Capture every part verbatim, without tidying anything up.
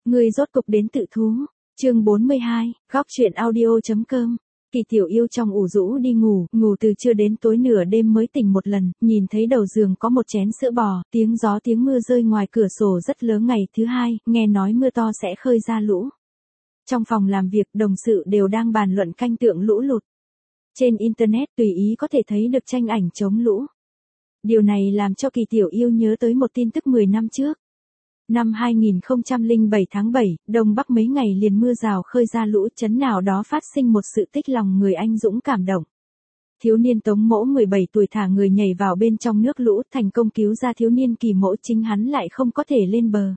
Ngươi rốt cục đến tự thú. Chương bốn mươi hai, góc truyện audio.com. Kỳ Tiểu Yêu trong ủ rũ đi ngủ, ngủ từ trưa đến tối nửa đêm mới tỉnh một lần, nhìn thấy đầu giường có một chén sữa bò, tiếng gió tiếng mưa rơi ngoài cửa sổ rất lớn. Ngày thứ hai, nghe nói mưa to sẽ khơi ra lũ. Trong phòng làm việc, đồng sự đều đang bàn luận canh tượng lũ lụt. Trên Internet tùy ý có thể thấy được tranh ảnh chống lũ. Điều này làm cho Kỳ Tiểu Yêu nhớ tới một tin tức mười năm trước. Năm hai nghìn không trăm lẻ bảy tháng bảy, Đông Bắc mấy ngày liền mưa rào khơi ra lũ, trấn nào đó phát sinh một sự tích lòng người anh dũng cảm động. Thiếu niên Tống Mỗ mười bảy tuổi thả người nhảy vào bên trong nước lũ, thành công cứu ra thiếu niên Kỳ Mỗ, chính hắn lại không có thể lên bờ.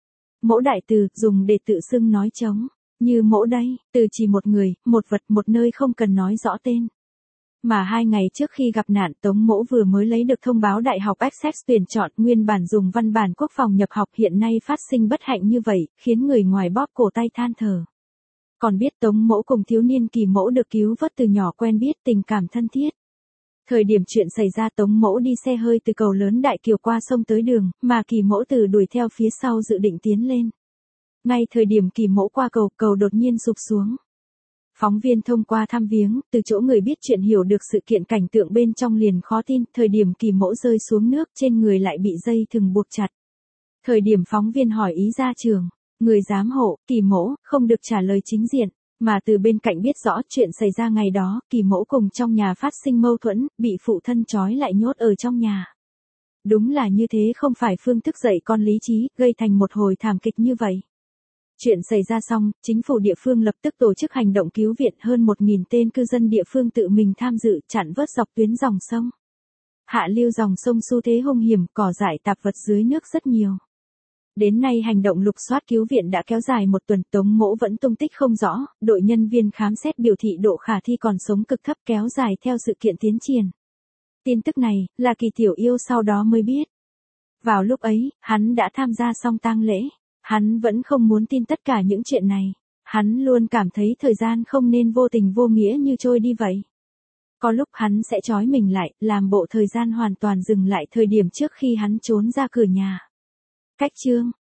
Mỗ đại từ, dùng để tự xưng nói trống. Như Mỗ đây, từ chỉ một người, một vật, một nơi không cần nói rõ tên. Mà hai ngày trước khi gặp nạn, Tống Mỗ vừa mới lấy được thông báo đại học Essex tuyển chọn, nguyên bản dùng văn bản quốc phòng nhập học, hiện nay phát sinh bất hạnh như vậy, khiến người ngoài bóp cổ tay than thở. Còn biết Tống Mỗ cùng thiếu niên Kỳ Mỗ được cứu vớt từ nhỏ quen biết, tình cảm thân thiết. Thời điểm chuyện xảy ra, Tống Mỗ đi xe hơi từ cầu lớn Đại Kiều qua sông tới đường, mà Kỳ Mỗ từ đuổi theo phía sau dự định tiến lên. Ngay thời điểm Kỳ Mỗ qua cầu, cầu đột nhiên sụp xuống. Phóng viên thông qua thăm viếng, từ chỗ người biết chuyện hiểu được sự kiện, cảnh tượng bên trong liền khó tin, thời điểm Kỳ Mỗ rơi xuống nước, trên người lại bị dây thừng buộc chặt. Thời điểm phóng viên hỏi ý gia trưởng, người giám hộ, Kỳ Mỗ không được trả lời chính diện, mà từ bên cạnh biết rõ chuyện xảy ra ngày đó, Kỳ Mỗ cùng trong nhà phát sinh mâu thuẫn, bị phụ thân trói lại nhốt ở trong nhà. Đúng là như thế, không phải phương thức dạy con lý trí, gây thành một hồi thảm kịch như vậy. Chuyện xảy ra xong, chính phủ địa phương lập tức tổ chức hành động cứu viện, hơn một nghìn tên cư dân địa phương tự mình tham dự, chặn vớt dọc tuyến dòng sông. Hạ lưu dòng sông xu thế hung hiểm, cỏ dại tạp vật dưới nước rất nhiều. Đến nay hành động lục soát cứu viện đã kéo dài một tuần, Tống Mỗ vẫn tung tích không rõ, đội nhân viên khám xét biểu thị độ khả thi còn sống cực thấp, kéo dài theo sự kiện tiến triển. Tin tức này, là Kỳ Tiểu Yêu sau đó mới biết. Vào lúc ấy, hắn đã tham gia xong tang lễ. Hắn vẫn không muốn tin tất cả những chuyện này. Hắn luôn cảm thấy thời gian không nên vô tình vô nghĩa như trôi đi vậy. Có lúc hắn sẽ trói mình lại, làm bộ thời gian hoàn toàn dừng lại thời điểm trước khi hắn trốn ra cửa nhà. Cách chương,